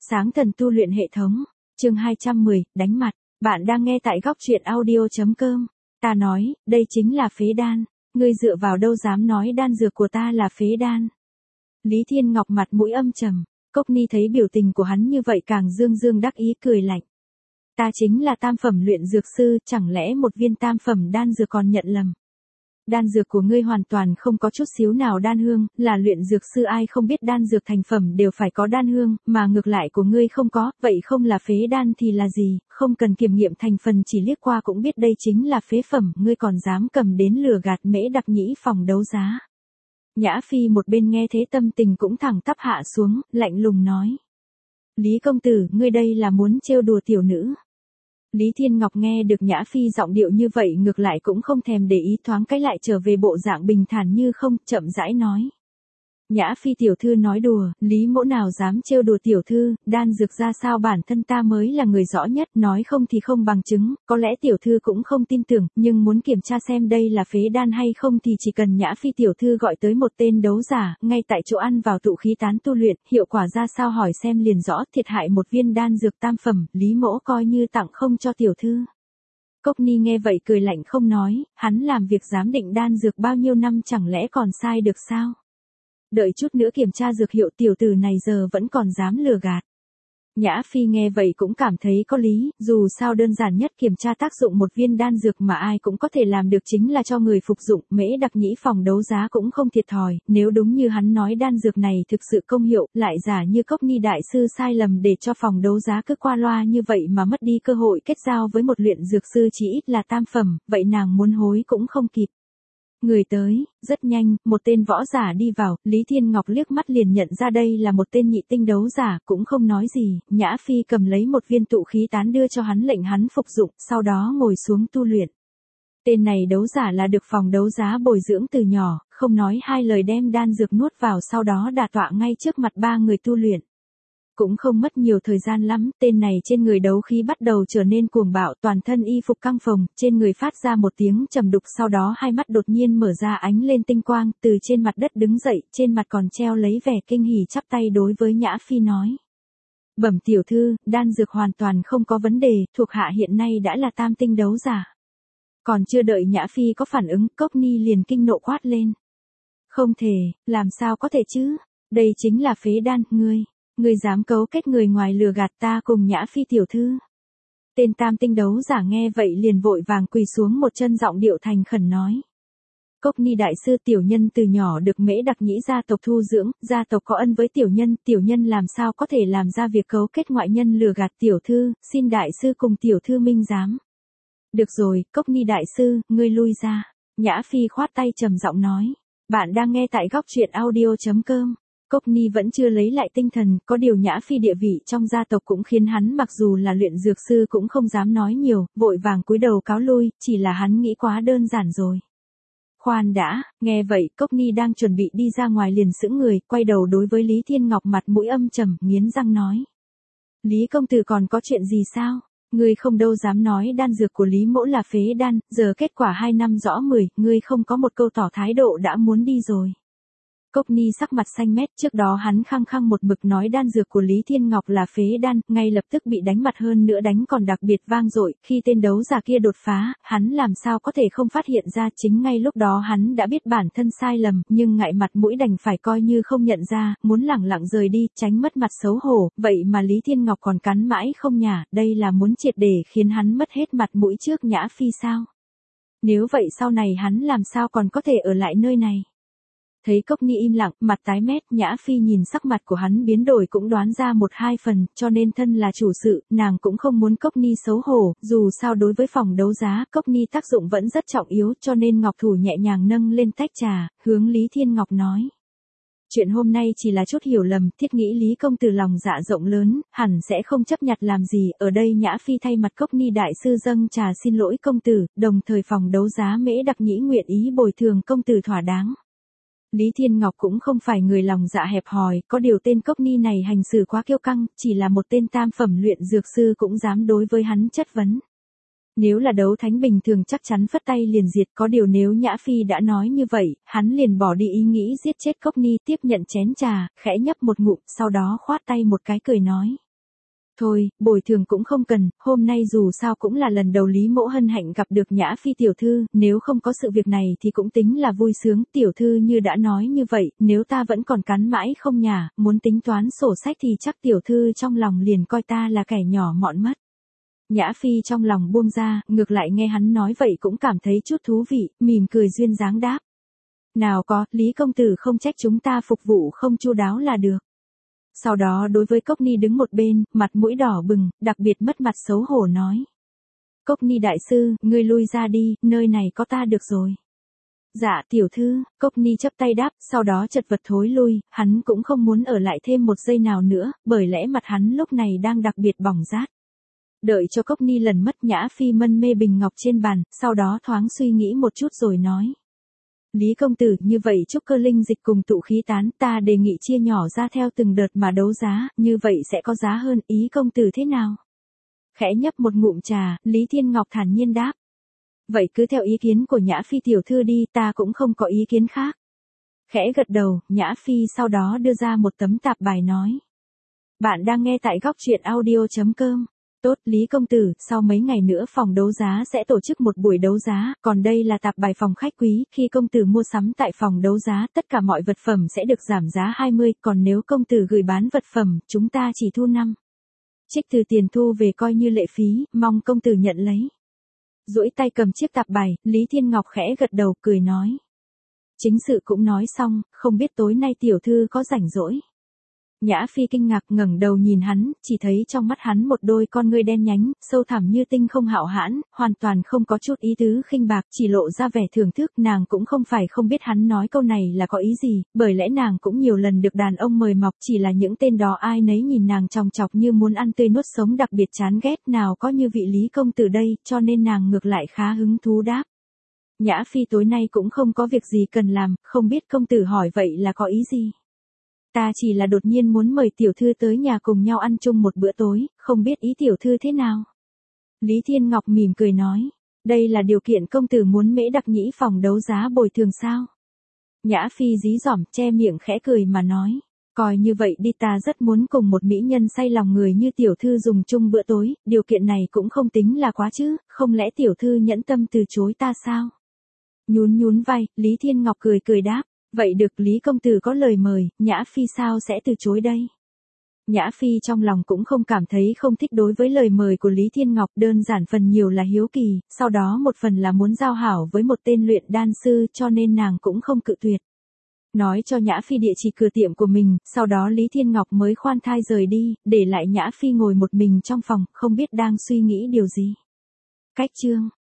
Sáng thần tu luyện hệ thống, chương 210, đánh mặt, bạn đang nghe tại góc truyện audio.com. Ta nói, đây chính là phế đan, ngươi dựa vào đâu dám nói đan dược của ta là phế đan. Lý Thiên Ngọc mặt mũi âm trầm, Cốc Ni thấy biểu tình của hắn như vậy càng dương dương đắc ý cười lạnh. Ta chính là tam phẩm luyện dược sư, chẳng lẽ một viên tam phẩm đan dược còn nhận lầm. Đan dược của ngươi hoàn toàn không có chút xíu nào đan hương, là luyện dược sư ai không biết đan dược thành phẩm đều phải có đan hương, mà ngược lại của ngươi không có, vậy không là phế đan thì là gì, không cần kiểm nghiệm thành phần chỉ liếc qua cũng biết đây chính là phế phẩm, ngươi còn dám cầm đến lừa gạt Mễ Đặc Nhĩ phòng đấu giá. Nhã Phi một bên nghe thế tâm tình cũng thẳng tắp hạ xuống, lạnh lùng nói. Lý công tử, ngươi đây là muốn trêu đùa tiểu nữ. Lý Thiên Ngọc nghe được Nhã Phi giọng điệu như vậy ngược lại cũng không thèm để ý, thoáng cái lại trở về bộ dạng bình thản như không, chậm rãi nói. Nhã Phi tiểu thư nói đùa, Lý mỗ nào dám trêu đùa tiểu thư, đan dược ra sao bản thân ta mới là người rõ nhất, nói không thì không bằng chứng, có lẽ tiểu thư cũng không tin tưởng, nhưng muốn kiểm tra xem đây là phế đan hay không thì chỉ cần Nhã Phi tiểu thư gọi tới một tên đấu giả, ngay tại chỗ ăn vào tụ khí tán tu luyện, hiệu quả ra sao hỏi xem liền rõ, thiệt hại một viên đan dược tam phẩm, Lý mỗ coi như tặng không cho tiểu thư. Cốc Ni nghe vậy cười lạnh không nói, hắn làm việc giám định đan dược bao nhiêu năm chẳng lẽ còn sai được sao? Đợi chút nữa kiểm tra dược hiệu, tiểu tử này giờ vẫn còn dám lừa gạt. Nhã Phi nghe vậy cũng cảm thấy có lý, dù sao đơn giản nhất kiểm tra tác dụng một viên đan dược mà ai cũng có thể làm được chính là cho người phục dụng, Mễ Đặc Nhĩ phòng đấu giá cũng không thiệt thòi, nếu đúng như hắn nói đan dược này thực sự công hiệu, lại giả như Cốc Ni đại sư sai lầm để cho phòng đấu giá cứ qua loa như vậy mà mất đi cơ hội kết giao với một luyện dược sư chỉ ít là tam phẩm, vậy nàng muốn hối cũng không kịp. Người tới, rất nhanh, một tên võ giả đi vào, Lý Thiên Ngọc liếc mắt liền nhận ra đây là một tên nhị tinh đấu giả, cũng không nói gì, Nhã Phi cầm lấy một viên tụ khí tán đưa cho hắn lệnh hắn phục dụng, sau đó ngồi xuống tu luyện. Tên này đấu giả là được phòng đấu giá bồi dưỡng từ nhỏ, không nói hai lời đem đan dược nuốt vào sau đó đả tọa ngay trước mặt ba người tu luyện. Cũng không mất nhiều thời gian lắm, tên này trên người đấu khí bắt đầu trở nên cuồng bạo, toàn thân y phục căng phồng, trên người phát ra một tiếng trầm đục, sau đó hai mắt đột nhiên mở ra ánh lên tinh quang, từ trên mặt đất đứng dậy, trên mặt còn treo lấy vẻ kinh hỉ chắp tay đối với Nhã Phi nói. Bẩm tiểu thư, đan dược hoàn toàn không có vấn đề, thuộc hạ hiện nay đã là tam tinh đấu giả. Còn chưa đợi Nhã Phi có phản ứng, Cốc Ni liền kinh nộ quát lên. Không thể, làm sao có thể chứ, đây chính là phế đan, ngươi dám cấu kết người ngoài lừa gạt ta cùng Nhã Phi tiểu thư. Tên tam tinh đấu giả nghe vậy liền vội vàng quỳ xuống một chân, giọng điệu thành khẩn nói. Cốc Ni đại sư, tiểu nhân từ nhỏ được Mễ Đặc Nhĩ gia tộc thu dưỡng, gia tộc có ân với tiểu nhân làm sao có thể làm ra việc cấu kết ngoại nhân lừa gạt tiểu thư, xin đại sư cùng tiểu thư minh giám. Được rồi, Cốc Ni đại sư, ngươi lui ra. Nhã Phi khoát tay trầm giọng nói. Bạn đang nghe tại góc truyện audio.com. Cốc Ni vẫn chưa lấy lại tinh thần, có điều Nhã Phi địa vị trong gia tộc cũng khiến hắn mặc dù là luyện dược sư cũng không dám nói nhiều, vội vàng cúi đầu cáo lui, chỉ là hắn nghĩ quá đơn giản rồi. Khoan đã, nghe vậy, Cốc Ni đang chuẩn bị đi ra ngoài liền sững người, quay đầu đối với Lý Thiên Ngọc mặt mũi âm trầm, nghiến răng nói. Lý công tử còn có chuyện gì sao? Ngươi không đâu dám nói đan dược của Lý mỗ là phế đan, giờ kết quả 2 năm rõ 10, ngươi không có một câu tỏ thái độ đã muốn đi rồi. Cốc Ni sắc mặt xanh mét, trước đó hắn khăng khăng một mực nói đan dược của Lý Thiên Ngọc là phế đan, ngay lập tức bị đánh mặt, hơn nữa đánh còn đặc biệt vang dội, khi tên đấu giả kia đột phá, hắn làm sao có thể không phát hiện ra, chính ngay lúc đó hắn đã biết bản thân sai lầm, nhưng ngại mặt mũi đành phải coi như không nhận ra, muốn lẳng lặng rời đi, tránh mất mặt xấu hổ, vậy mà Lý Thiên Ngọc còn cắn mãi không nhả, đây là muốn triệt để khiến hắn mất hết mặt mũi trước Nhã Phi sao? Nếu vậy sau này hắn làm sao còn có thể ở lại nơi này? Thấy Cốc Ni im lặng, mặt tái mét, Nhã Phi nhìn sắc mặt của hắn biến đổi cũng đoán ra 1-2 phần, cho nên thân là chủ sự, nàng cũng không muốn Cốc Ni xấu hổ, dù sao đối với phòng đấu giá, Cốc Ni tác dụng vẫn rất trọng yếu, cho nên ngọc thủ nhẹ nhàng nâng lên tách trà, hướng Lý Thiên Ngọc nói. Chuyện hôm nay chỉ là chút hiểu lầm, thiết nghĩ Lý công tử lòng dạ rộng lớn, hẳn sẽ không chấp nhặt làm gì, ở đây Nhã Phi thay mặt Cốc Ni đại sư dâng trà xin lỗi công tử, đồng thời phòng đấu giá Mễ Đặc Nhĩ nguyện ý bồi thường công tử thỏa đáng. Lý Thiên Ngọc cũng không phải người lòng dạ hẹp hòi, có điều tên Cốc Ni này hành xử quá kiêu căng, chỉ là một tên tam phẩm luyện dược sư cũng dám đối với hắn chất vấn. Nếu là đấu thánh bình thường chắc chắn phất tay liền diệt, có điều nếu Nhã Phi đã nói như vậy, hắn liền bỏ đi ý nghĩ giết chết Cốc Ni, tiếp nhận chén trà, khẽ nhấp một ngụm, sau đó khoát tay một cái cười nói. Thôi, bồi thường cũng không cần, hôm nay dù sao cũng là lần đầu Lý Mỗ hân hạnh gặp được Nhã Phi tiểu thư, nếu không có sự việc này thì cũng tính là vui sướng, tiểu thư như đã nói như vậy, nếu ta vẫn còn cắn mãi không nhả, muốn tính toán sổ sách thì chắc tiểu thư trong lòng liền coi ta là kẻ nhỏ mọn mất. Nhã Phi trong lòng buông ra, ngược lại nghe hắn nói vậy cũng cảm thấy chút thú vị, mỉm cười duyên dáng đáp. Nào có, Lý công tử không trách chúng ta phục vụ không chu đáo là được. Sau đó đối với Cốc Ni đứng một bên, mặt mũi đỏ bừng, đặc biệt mất mặt xấu hổ nói. Cốc Ni đại sư, ngươi lui ra đi, nơi này có ta được rồi. Dạ tiểu thư, Cốc Ni chắp tay đáp, sau đó chật vật thối lui, hắn cũng không muốn ở lại thêm một giây nào nữa, bởi lẽ mặt hắn lúc này đang đặc biệt bỏng rát. Đợi cho Cốc Ni lần mất Nhã Phi mân mê bình ngọc trên bàn, sau đó thoáng suy nghĩ một chút rồi nói. Lý công tử, như vậy trúc cơ linh dịch cùng tụ khí tán, ta đề nghị chia nhỏ ra theo từng đợt mà đấu giá, như vậy sẽ có giá hơn, ý công tử thế nào? Khẽ nhấp một ngụm trà, Lý Thiên Ngọc thản nhiên đáp. Vậy cứ theo ý kiến của Nhã Phi tiểu thư đi, ta cũng không có ý kiến khác. Khẽ gật đầu, Nhã Phi sau đó đưa ra một tấm tạp bài nói. Bạn đang nghe tại góc truyện audio.com. Tốt, Lý công tử, sau mấy ngày nữa phòng đấu giá sẽ tổ chức một buổi đấu giá, còn đây là tạp bài phòng khách quý, khi công tử mua sắm tại phòng đấu giá, tất cả mọi vật phẩm sẽ được giảm giá 20, còn nếu công tử gửi bán vật phẩm, chúng ta chỉ thu 5. Trích từ tiền thu về coi như lệ phí, mong công tử nhận lấy. Duỗi tay cầm chiếc tạp bài, Lý Thiên Ngọc khẽ gật đầu, cười nói. Chính sự cũng nói xong, không biết tối nay tiểu thư có rảnh rỗi. Nhã Phi kinh ngạc ngẩng đầu nhìn hắn, chỉ thấy trong mắt hắn một đôi con ngươi đen nhánh, sâu thẳm như tinh không hạo hãn, hoàn toàn không có chút ý tứ khinh bạc, chỉ lộ ra vẻ thưởng thức, nàng cũng không phải không biết hắn nói câu này là có ý gì, bởi lẽ nàng cũng nhiều lần được đàn ông mời mọc, chỉ là những tên đó ai nấy nhìn nàng chòng chọc như muốn ăn tươi nuốt sống, đặc biệt chán ghét, nào có như vị Lý công tử đây, cho nên nàng ngược lại khá hứng thú đáp. Nhã Phi tối nay cũng không có việc gì cần làm, không biết công tử hỏi vậy là có ý gì? Ta chỉ là đột nhiên muốn mời tiểu thư tới nhà cùng nhau ăn chung một bữa tối, không biết ý tiểu thư thế nào? Lý Thiên Ngọc mỉm cười nói, đây là điều kiện công tử muốn Mễ Đặc Nhĩ phòng đấu giá bồi thường sao? Nhã Phi dí dỏm che miệng khẽ cười mà nói, coi như vậy đi, ta rất muốn cùng một mỹ nhân say lòng người như tiểu thư dùng chung bữa tối, điều kiện này cũng không tính là quá chứ, không lẽ tiểu thư nhẫn tâm từ chối ta sao? Nhún nhún vai, Lý Thiên Ngọc cười cười đáp. Vậy được, Lý công tử có lời mời, Nhã Phi sao sẽ từ chối đây? Nhã Phi trong lòng cũng không cảm thấy không thích đối với lời mời của Lý Thiên Ngọc, đơn giản phần nhiều là hiếu kỳ, sau đó một phần là muốn giao hảo với một tên luyện đan sư, cho nên nàng cũng không cự tuyệt. Nói cho Nhã Phi địa chỉ cửa tiệm của mình, sau đó Lý Thiên Ngọc mới khoan thai rời đi, để lại Nhã Phi ngồi một mình trong phòng, không biết đang suy nghĩ điều gì. Cách chương